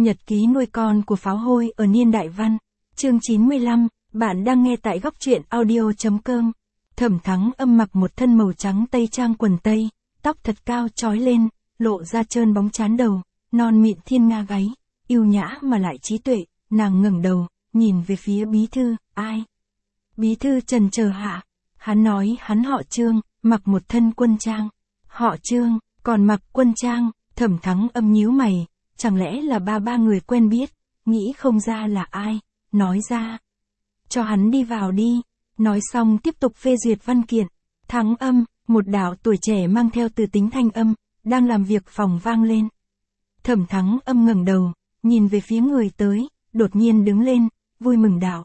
Nhật ký nuôi con của pháo hôi ở niên đại văn. Chương 95, bạn đang nghe tại góc truyện audio.com. Thẩm Thắng Âm mặc một thân màu trắng tây trang quần tây, tóc thật cao trói lên, lộ ra trơn bóng trán đầu, non mịn thiên nga gáy, yêu nhã mà lại trí tuệ, nàng ngẩng đầu, nhìn về phía bí thư, ai? Bí thư trần chờ hạ, hắn nói hắn họ Trương, mặc một thân quân trang. Họ Trương, còn mặc quân trang, Thẩm Thắng Âm nhíu mày, chẳng lẽ là ba người quen biết, nghĩ không ra là ai, nói ra. Cho hắn đi vào đi, nói xong tiếp tục phê duyệt văn kiện. Thắng Âm, một đạo tuổi trẻ mang theo từ tính thanh âm, đang làm việc phòng vang lên. Thẩm Thắng Âm ngẩng đầu, nhìn về phía người tới, đột nhiên đứng lên, vui mừng đạo.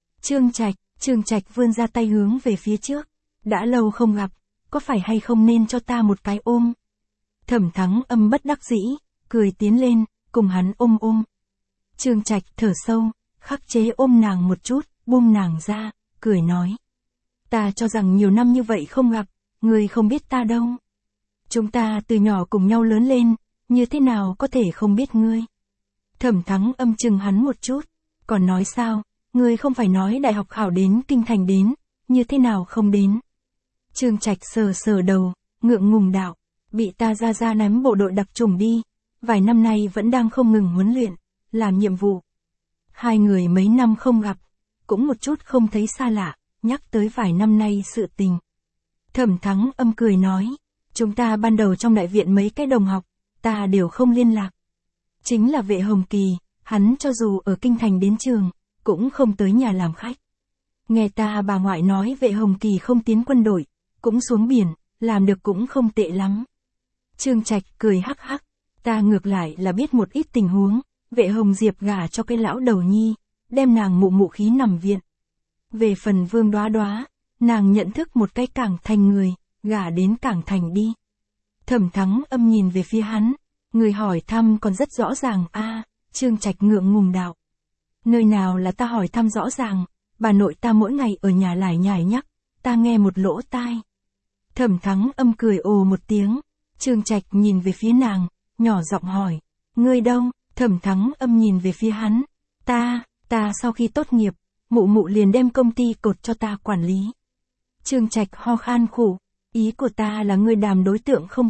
Trương Trạch vươn ra tay hướng về phía trước. Đã lâu không gặp, có phải hay không nên cho ta một cái ôm? Thẩm Thắng Âm bất đắc dĩ, cười tiến lên, cùng hắn ôm. Trương Trạch thở sâu, khắc chế ôm nàng một chút, buông nàng ra, cười nói. Ta cho rằng nhiều năm như vậy không gặp, ngươi không biết ta đâu. Chúng ta từ nhỏ cùng nhau lớn lên, như thế nào có thể không biết ngươi? Thẩm Thắng Âm chừng hắn một chút, còn nói sao, ngươi không phải nói đại học khảo đến kinh thành đến, như thế nào không đến? Trương Trạch sờ đầu, ngượng ngùng đạo, bị ta ra ném bộ đội đặc chủng đi, vài năm nay vẫn đang không ngừng huấn luyện, làm nhiệm vụ. Hai người mấy năm không gặp, cũng một chút không thấy xa lạ, nhắc tới vài năm nay sự tình. Thẩm Thắng Âm cười nói, chúng ta ban đầu trong đại viện mấy cái đồng học, ta đều không liên lạc. Chính là Vệ Hồng Kỳ, hắn cho dù ở kinh thành đến trường, cũng không tới nhà làm khách. Nghe ta bà ngoại nói Vệ Hồng Kỳ không tiến quân đội, cũng xuống biển, làm được cũng không tệ lắm. Trương Trạch cười hắc hắc, ta ngược lại là biết một ít tình huống, Vệ Hồng Diệp gả cho cái lão đầu nhi, đem nàng mụ khí nằm viện. Về phần Vương Đoá Đoá, nàng nhận thức một cái Cảng Thành người, gả đến Cảng Thành đi. Thẩm Thắng Âm nhìn về phía hắn, người hỏi thăm còn rất rõ ràng a. Trương Trạch ngượng ngùng đạo. Nơi nào là ta hỏi thăm rõ ràng, bà nội ta mỗi ngày ở nhà lải nhải nhắc, ta nghe một lỗ tai. Thẩm Thắng Âm cười ồ một tiếng, Trương Trạch nhìn về phía nàng, nhỏ giọng hỏi, ngươi đâu? Thẩm Thắng Âm nhìn về phía hắn, ta sau khi tốt nghiệp, mụ liền đem công ty cột cho ta quản lý. Trương Trạch ho khan khủ, ý của ta là ngươi đàm đối tượng không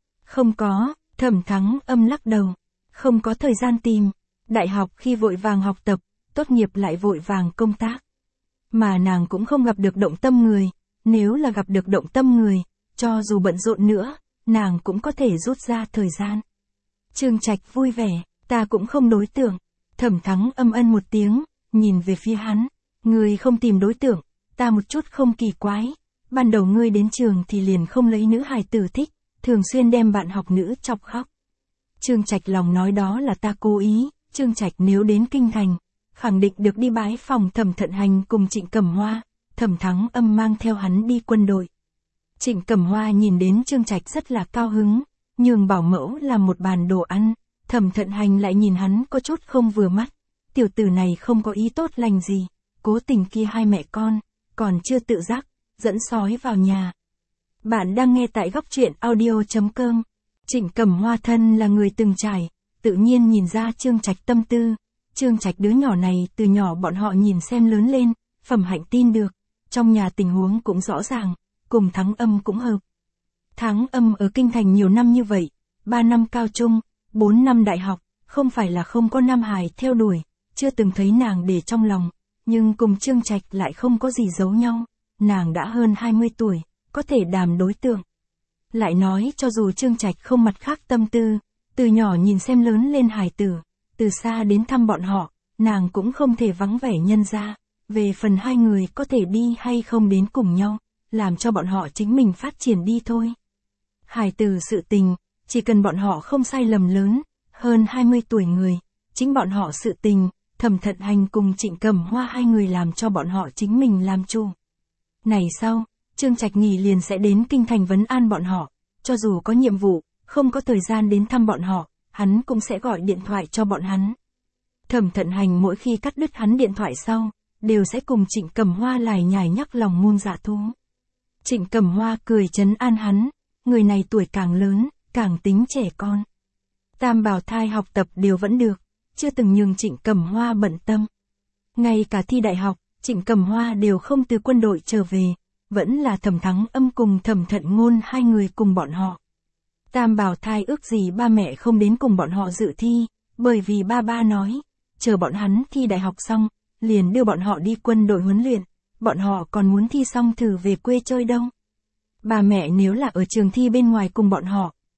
có, Thẩm Thắng Âm lắc đầu, không có thời gian tìm, đại học khi vội vàng học tập, tốt nghiệp lại vội vàng công tác. Mà nàng cũng không gặp được động tâm người, nếu là gặp được động tâm người, cho dù bận rộn nữa, nàng cũng có thể rút ra thời gian. Trương Trạch vui vẻ, ta cũng không đối tượng. Thẩm Thắng Âm ân một tiếng, nhìn về phía hắn, ngươi không tìm đối tượng, ta một chút không kỳ quái. Ban đầu ngươi đến trường thì liền không lấy nữ hài tử thích, thường xuyên đem bạn học nữ chọc khóc. Trương Trạch lòng nói đó là ta cố ý, Trương Trạch nếu đến kinh thành, khẳng định được đi bái phòng Thẩm Thận Hành cùng Trịnh Cẩm Hoa. Thẩm Thắng Âm mang theo hắn đi quân đội. Trịnh Cẩm Hoa nhìn đến Trương Trạch rất là cao hứng, nhường bảo mẫu làm một bàn đồ ăn. Thẩm Thận Hành lại nhìn hắn có chút không vừa mắt, tiểu tử này không có ý tốt lành gì, cố tình kia hai mẹ con, còn chưa tự giác, dẫn sói vào nhà. Bạn đang nghe tại góc truyện audio.com. Trịnh Cẩm Hoa thân là người từng trải, tự nhiên nhìn ra Trương Trạch tâm tư. Trương Trạch đứa nhỏ này từ nhỏ bọn họ nhìn xem lớn lên, phẩm hạnh tin được, trong nhà tình huống cũng rõ ràng, cùng Thắng Âm cũng hợp. Thắng Âm ở kinh thành nhiều năm như vậy, 3 năm cao trung, 4 năm đại học, không phải là không có nam hài theo đuổi, chưa từng thấy nàng để trong lòng, nhưng cùng Trương Trạch lại không có gì giấu nhau, nàng đã hơn 20 tuổi, có thể đàm đối tượng. Lại nói cho dù Trương Trạch không mặt khác tâm tư, từ nhỏ nhìn xem lớn lên hài tử, từ xa đến thăm bọn họ, nàng cũng không thể vắng vẻ nhân ra, về phần hai người có thể đi hay không đến cùng nhau, làm cho bọn họ chính mình phát triển đi thôi. Hài tử sự tình, chỉ cần bọn họ không sai lầm lớn, hơn 20 tuổi người, chính bọn họ sự tình, Thẩm Thận Hành cùng Trịnh Cẩm Hoa hai người làm cho bọn họ chính mình làm chủ. Này sau, Trương Trạch nghỉ liền sẽ đến kinh thành vấn an bọn họ, cho dù có nhiệm vụ, không có thời gian đến thăm bọn họ, hắn cũng sẽ gọi điện thoại cho bọn hắn. Thẩm Thận Hành mỗi khi cắt đứt hắn điện thoại sau, đều sẽ cùng Trịnh Cẩm Hoa lải nhải nhắc lòng muôn dạ thú. Trịnh Cẩm Hoa cười trấn an hắn, người này tuổi càng lớn, càng tính trẻ con. Tam bảo thai học tập đều vẫn được, chưa từng nhường Trịnh Cẩm Hoa bận tâm. Ngay cả thi đại học, Trịnh Cẩm Hoa đều không từ quân đội trở về, vẫn là Thẩm Thắng Âm cùng Thẩm Thận Ngôn hai người cùng bọn họ. Tam Bảo Thai ước gì ba mẹ không đến cùng bọn họ dự thi, bởi vì ba nói, chờ bọn hắn thi đại học xong, liền đưa bọn họ đi quân đội huấn luyện, bọn họ còn muốn thi xong thử về quê chơi đâu. Ba mẹ nếu là ở trường thi bên ngoài cùng bọn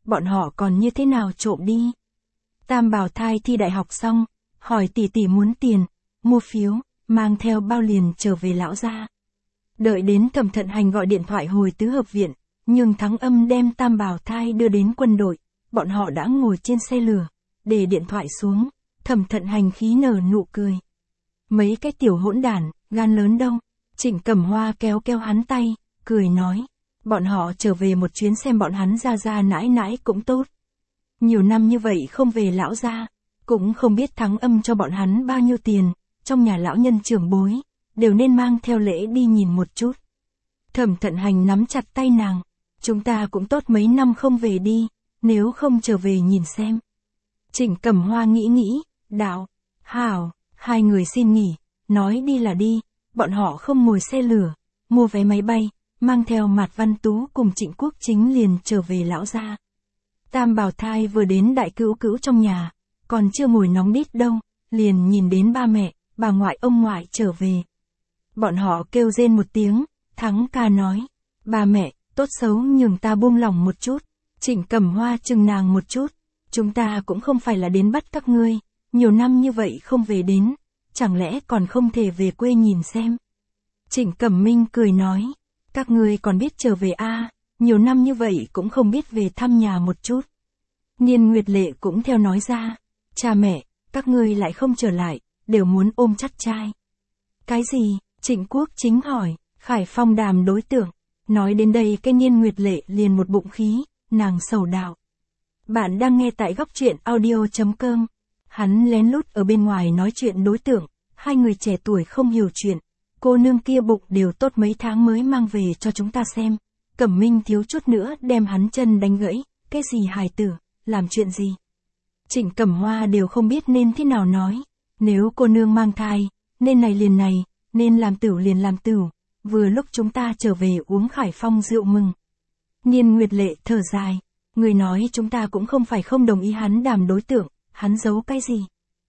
họ còn như thế nào trộm đi. Tam Bảo Thai thi đại học xong, hỏi tỷ muốn tiền, mua phiếu, mang theo bao liền trở về lão gia. Đợi đến Thẩm Thận Hành gọi điện thoại hồi tứ hợp viện, nhưng Thắng Âm đem Tam Bảo Thai đưa đến quân đội, bọn họ đã ngồi trên xe lửa, để điện thoại xuống, Thẩm Thận Hành khí nở nụ cười. Mấy cái tiểu hỗn đản, gan lớn đâu. Trịnh Cẩm Hoa kéo hắn tay, cười nói, bọn họ trở về một chuyến xem bọn hắn ra nãi cũng tốt. Nhiều năm như vậy không về lão gia, cũng không biết Thắng Âm cho bọn hắn bao nhiêu tiền, trong nhà lão nhân trưởng bối, đều nên mang theo lễ đi nhìn một chút. Thẩm Thận Hành nắm chặt tay nàng, chúng ta cũng tốt mấy năm không về đi, nếu không trở về nhìn xem. Trịnh Cẩm Hoa nghĩ, đạo, hảo, hai người xin nghỉ, nói đi là đi, bọn họ không ngồi xe lửa, mua vé máy bay, mang theo Mạt Văn Tú cùng Trịnh Quốc Chính liền trở về lão gia. Tam Bảo Thai vừa đến đại cữu trong nhà, còn chưa ngồi nóng đít đâu, liền nhìn đến ba mẹ, bà ngoại ông ngoại trở về. Bọn họ kêu rên một tiếng, Thắng ca nói, ba mẹ, tốt xấu nhường ta buông lòng một chút. Trịnh Cẩm Hoa chừng nàng một chút, chúng ta cũng không phải là đến bắt các ngươi, nhiều năm như vậy không về đến, chẳng lẽ còn không thể về quê nhìn xem. Trịnh Cẩm Minh cười nói, các ngươi còn biết trở về nhiều năm như vậy cũng không biết về thăm nhà một chút. Niên Nguyệt Lệ cũng theo nói ra, cha mẹ, các ngươi lại không trở lại, đều muốn ôm chắt trai. Cái gì? Trịnh Quốc Chính hỏi, Khải Phong đàm đối tượng. Nói đến đây cái Niên Nguyệt Lệ liền một bụng khí, nàng sầu đạo. Bạn đang nghe tại góc truyện audio.com. Hắn lén lút ở bên ngoài nói chuyện đối tượng, hai người trẻ tuổi không hiểu chuyện. Cô nương kia bụng đều tốt mấy tháng mới mang về cho chúng ta xem. Cẩm Minh thiếu chút nữa đem hắn chân đánh gãy, cái gì hài tử, làm chuyện gì. Trịnh Cẩm Hoa đều không biết nên thế nào nói. Nếu cô nương mang thai, nên này liền này, nên làm tửu liền làm tửu. Vừa lúc chúng ta trở về uống Khải Phong rượu mừng. Niên Nguyệt Lệ thở dài, người nói chúng ta cũng không phải không đồng ý hắn đàm đối tượng, hắn giấu cái gì.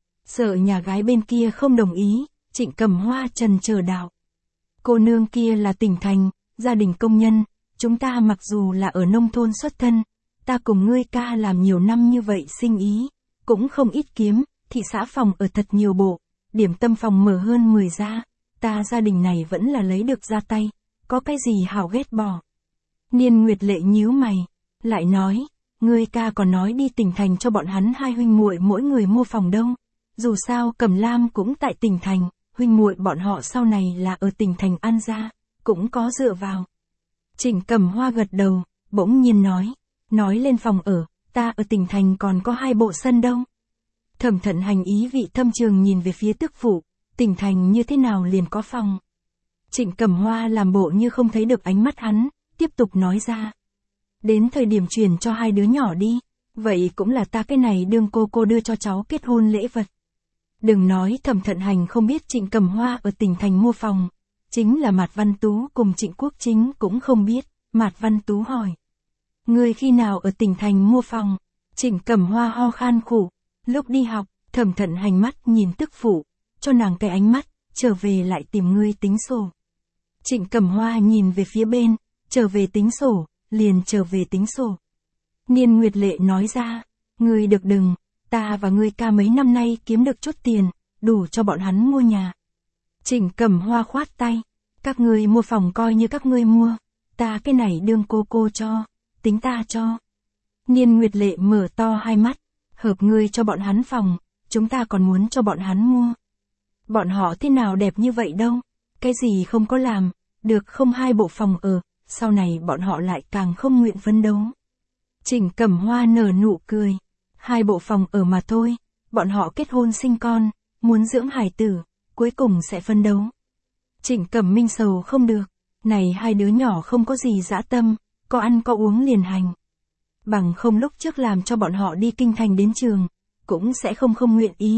Sợ nhà gái bên kia không đồng ý, Trịnh Cẩm Hoa trần chờ đạo. Cô nương kia là tỉnh thành, gia đình công nhân, chúng ta mặc dù là ở nông thôn xuất thân, ta cùng ngươi ca làm nhiều năm như vậy sinh ý, cũng không ít kiếm, thị xã phòng ở thật nhiều bộ, điểm tâm phòng mở hơn 10 gia. Ta gia đình này vẫn là lấy được ra tay, có cái gì hảo ghét bỏ. Niên Nguyệt Lệ nhíu mày, lại nói, ngươi ca còn nói đi tỉnh thành cho bọn hắn hai huynh muội mỗi người mua phòng đâu. Dù sao Cẩm Lam cũng tại tỉnh thành, huynh muội bọn họ sau này là ở tỉnh thành An gia, cũng có dựa vào. Trịnh Cẩm Hoa gật đầu, bỗng nhiên nói lên phòng ở, ta ở tỉnh thành còn có 2 bộ sân đâu. Thẩm Thận Hành ý vị thâm trường nhìn về phía tức phụ. Tỉnh thành như thế nào liền có phòng. Trịnh Cẩm Hoa làm bộ như không thấy được ánh mắt hắn, tiếp tục nói ra. Đến thời điểm chuyển cho 2 đứa nhỏ đi, vậy cũng là ta cái này đương cô đưa cho cháu kết hôn lễ vật. Đừng nói Thẩm Thận Hành không biết Trịnh Cẩm Hoa ở tỉnh thành mua phòng, chính là Mạt Văn Tú cùng Trịnh Quốc Chính cũng không biết. Mạt Văn Tú hỏi, ngươi khi nào ở tỉnh thành mua phòng? Trịnh Cẩm Hoa ho khan khụ, lúc đi học. Thẩm Thận Hành mắt nhìn tức phụ, cho nàng cái ánh mắt, trở về lại tìm ngươi tính sổ. Trịnh Cẩm Hoa nhìn về phía bên, trở về tính sổ, liền trở về tính sổ. Niên Nguyệt Lệ nói ra, ngươi được đừng, ta và ngươi ca mấy năm nay kiếm được chút tiền, đủ cho bọn hắn mua nhà. Trịnh Cẩm Hoa khoát tay, các ngươi mua phòng coi như các ngươi mua, ta cái này đương cô cho, tính ta cho. Niên Nguyệt Lệ mở to hai mắt, hợp ngươi cho bọn hắn phòng, chúng ta còn muốn cho bọn hắn mua. Bọn họ thế nào đẹp như vậy đâu, cái gì không có làm, được không 2 bộ phòng ở, sau này bọn họ lại càng không nguyện phấn đấu. Trịnh Cẩm Hoa nở nụ cười, 2 bộ phòng ở mà thôi, bọn họ kết hôn sinh con, muốn dưỡng hài tử, cuối cùng sẽ phấn đấu. Trịnh Cẩm Minh sầu không được, này 2 đứa nhỏ không có gì dã tâm, có ăn có uống liền hành. Bằng không lúc trước làm cho bọn họ đi kinh thành đến trường, cũng sẽ không nguyện ý,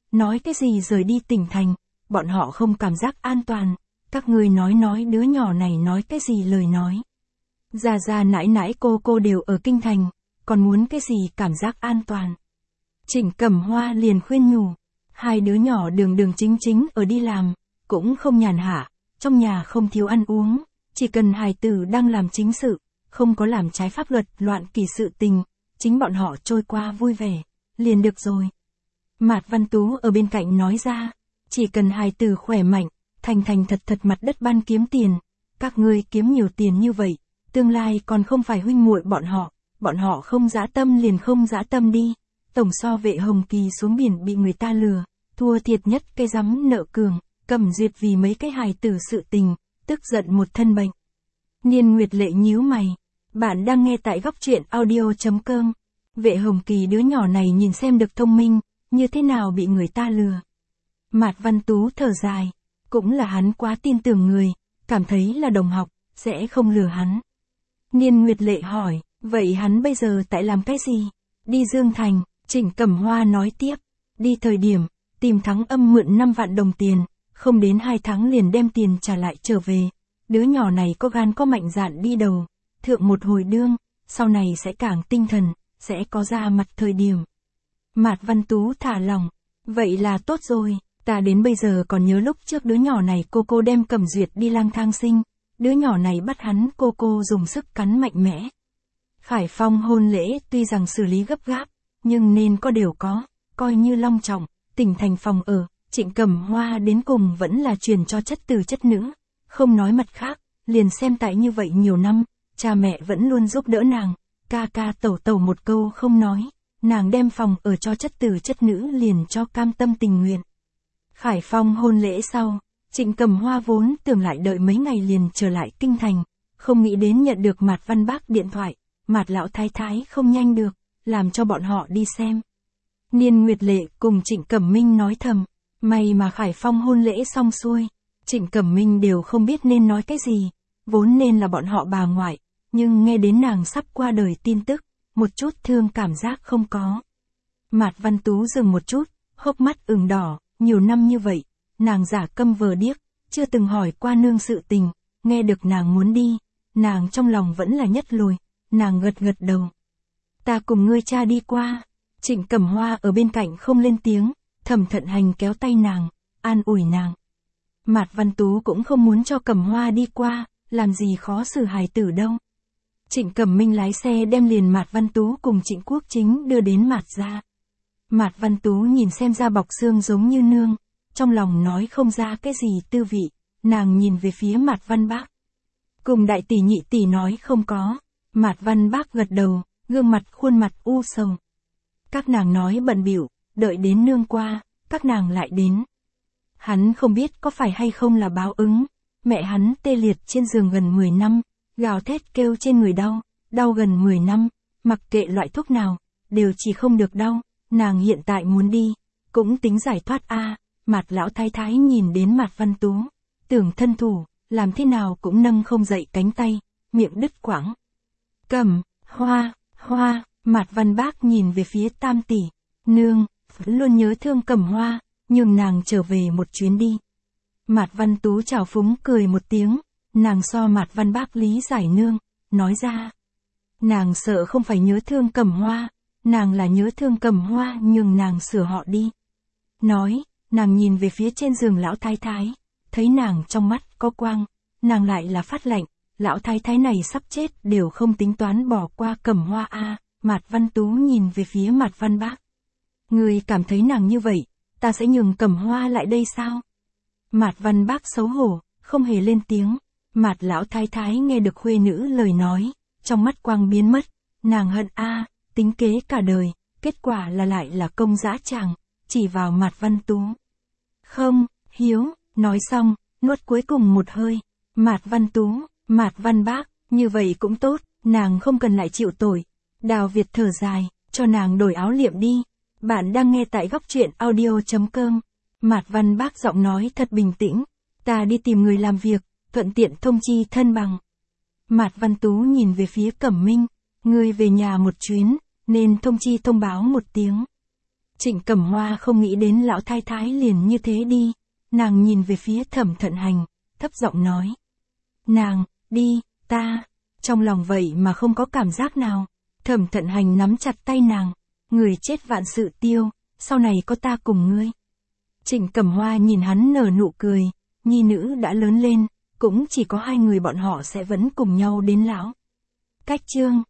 nói cái gì rời đi tỉnh thành, bọn họ không cảm giác an toàn, các ngươi nói đứa nhỏ này nói cái gì lời nói. Già già nãi nãi cô đều ở kinh thành, còn muốn cái gì cảm giác an toàn. Trịnh Cẩm Hoa liền khuyên nhủ, hai đứa nhỏ đường chính ở đi làm, cũng không nhàn hạ, trong nhà không thiếu ăn uống, chỉ cần hài tử đang làm chính sự, không có làm trái pháp luật loạn kỳ sự tình, chính bọn họ trôi qua vui vẻ, liền được rồi. Mạt Văn Tú ở bên cạnh nói ra, chỉ cần hài tử khỏe mạnh, thành thật mặt đất ban kiếm tiền, các ngươi kiếm nhiều tiền như vậy, tương lai còn không phải huynh muội bọn họ không dã tâm liền không dã tâm đi. Tổng so Vệ Hồng Kỳ xuống biển bị người ta lừa, thua thiệt nhất cái rắm nợ cường, Cẩm Duyệt vì mấy cái hài tử sự tình, tức giận một thân bệnh. Niên Nguyệt Lệ nhíu mày, bạn đang nghe tại góc truyện audio.com. Vệ Hồng Kỳ đứa nhỏ này nhìn xem được thông minh, như thế nào bị người ta lừa. Mạt Văn Tú thở dài, cũng là hắn quá tin tưởng người, cảm thấy là đồng học, sẽ không lừa hắn. Niên Nguyệt Lệ hỏi, vậy hắn bây giờ tại làm cái gì? Đi Dương Thành, Trịnh Cẩm Hoa nói tiếp, đi thời điểm, tìm Thắng Âm mượn 5 vạn đồng tiền, không đến 2 tháng liền đem tiền trả lại trở về. Đứa nhỏ này có gan có mạnh dạn đi đầu, thượng một hồi đương, sau này sẽ càng tinh thần, sẽ có ra mặt thời điểm. Mạt Văn Tú thả lòng, vậy là tốt rồi, ta đến bây giờ còn nhớ lúc trước đứa nhỏ này cô đem Cẩm Duyệt đi lang thang sinh, đứa nhỏ này bắt hắn cô dùng sức cắn mạnh mẽ. Khải Phong hôn lễ tuy rằng xử lý gấp gáp, nhưng nên có đều có, coi như long trọng, tỉnh thành phòng ở, Trịnh Cẩm Hoa đến cùng vẫn là truyền cho chất từ chất nữ, không nói mặt khác, liền xem tại như vậy nhiều năm, cha mẹ vẫn luôn giúp đỡ nàng, ca tẩu một câu không nói, nàng đem phòng ở cho chất từ chất nữ liền cho cam tâm tình nguyện. Khải Phong hôn lễ sau, Trịnh Cẩm Hoa vốn tưởng lại đợi mấy ngày liền trở lại kinh thành, không nghĩ đến nhận được Mạt Văn Bác điện thoại, Mạt lão thái thái không nhanh được, làm cho bọn họ đi xem. Niên Nguyệt Lệ cùng Trịnh Cẩm Minh nói thầm, may mà Khải Phong hôn lễ xong xuôi, Trịnh Cẩm Minh đều không biết nên nói cái gì, vốn nên là bọn họ bà ngoại, nhưng nghe đến nàng sắp qua đời tin tức, một chút thương cảm giác không có. Mạt Văn Tú dừng một chút, hốc mắt ửng đỏ, nhiều năm như vậy, nàng giả câm vờ điếc, chưa từng hỏi qua nương sự tình, nghe được nàng muốn đi, nàng trong lòng vẫn là nhất lùi, nàng gật đầu. Ta cùng ngươi cha đi qua. Trịnh Cẩm Hoa ở bên cạnh không lên tiếng, Thẩm Thận Hành kéo tay nàng, an ủi nàng. Mạt Văn Tú cũng không muốn cho Cẩm Hoa đi qua, làm gì khó xử hài tử đâu. Trịnh Cẩm Minh lái xe đem liền Mạt Văn Tú cùng Trịnh Quốc Chính đưa đến Mạt gia. Mạt Văn Tú nhìn xem da bọc xương giống như nương, trong lòng nói không ra cái gì tư vị, nàng nhìn về phía Mạt Văn Bác. Cùng đại tỷ nhị tỷ nói không có, Mạt Văn Bác gật đầu, gương mặt khuôn mặt u sầu. Các nàng nói bận bịu, đợi đến nương qua, các nàng lại đến. Hắn không biết có phải hay không là báo ứng, mẹ hắn tê liệt trên giường gần 10 năm, gào thét kêu trên người đau gần 10 năm, mặc kệ loại thuốc nào, đều chỉ không được đau, nàng hiện tại muốn đi, cũng tính giải thoát a. Mạt lão thái thái nhìn đến Mạt Văn Tú, tưởng thân thủ, làm thế nào cũng nâng không dậy cánh tay, miệng đứt quãng. Cẩm Hoa, Mạt Văn Bác nhìn về phía tam tỷ, nương, luôn nhớ thương Cẩm Hoa, nhưng nàng trở về một chuyến đi. Mạt Văn Tú chào phúng cười một tiếng, nàng so Mạt Văn Bác lý giải nương, nói ra. Nàng sợ không phải nhớ thương Cẩm Hoa, nàng là nhớ thương Cẩm Hoa nhưng nàng sửa họ đi. Nói, nàng nhìn về phía trên giường lão thái thái, thấy nàng trong mắt có quang, nàng lại là phát lạnh, lão thái thái này sắp chết đều không tính toán bỏ qua Cẩm Hoa a. Mạt Văn Tú nhìn về phía Mạt Văn Bác. Người cảm thấy nàng như vậy, ta sẽ nhường Cẩm Hoa lại đây sao? Mạt Văn Bác xấu hổ, không hề lên tiếng. Mạt lão thái thái nghe được khuê nữ lời nói, trong mắt quang biến mất, nàng hận a, tính kế cả đời, kết quả là lại là công dã tràng, chỉ vào Mạt Văn Tú. Không, hiếu, nói xong, nuốt cuối cùng một hơi. Mạt Văn Tú, Mạt Văn Bác, như vậy cũng tốt, nàng không cần lại chịu tội. Đào Việt thở dài, cho nàng đổi áo liệm đi. Bạn đang nghe tại góc truyện audio.com. Mạt Văn Bác giọng nói thật bình tĩnh. Ta đi tìm người làm việc, thuận tiện thông chi thân bằng. Mạt Văn Tú nhìn về phía Cẩm Minh. Ngươi về nhà một chuyến, nên thông báo một tiếng. Trịnh Cẩm Hoa không nghĩ đến lão thái thái liền như thế đi. Nàng nhìn về phía Thẩm Thận Hành, thấp giọng nói. Nàng, đi, ta, trong lòng vậy mà không có cảm giác nào. Thẩm Thận Hành nắm chặt tay nàng, người chết vạn sự tiêu, sau này có ta cùng ngươi. Trịnh Cẩm Hoa nhìn hắn nở nụ cười, nhi nữ đã lớn lên, cũng chỉ có hai người bọn họ sẽ vẫn cùng nhau đến lão. Cách chương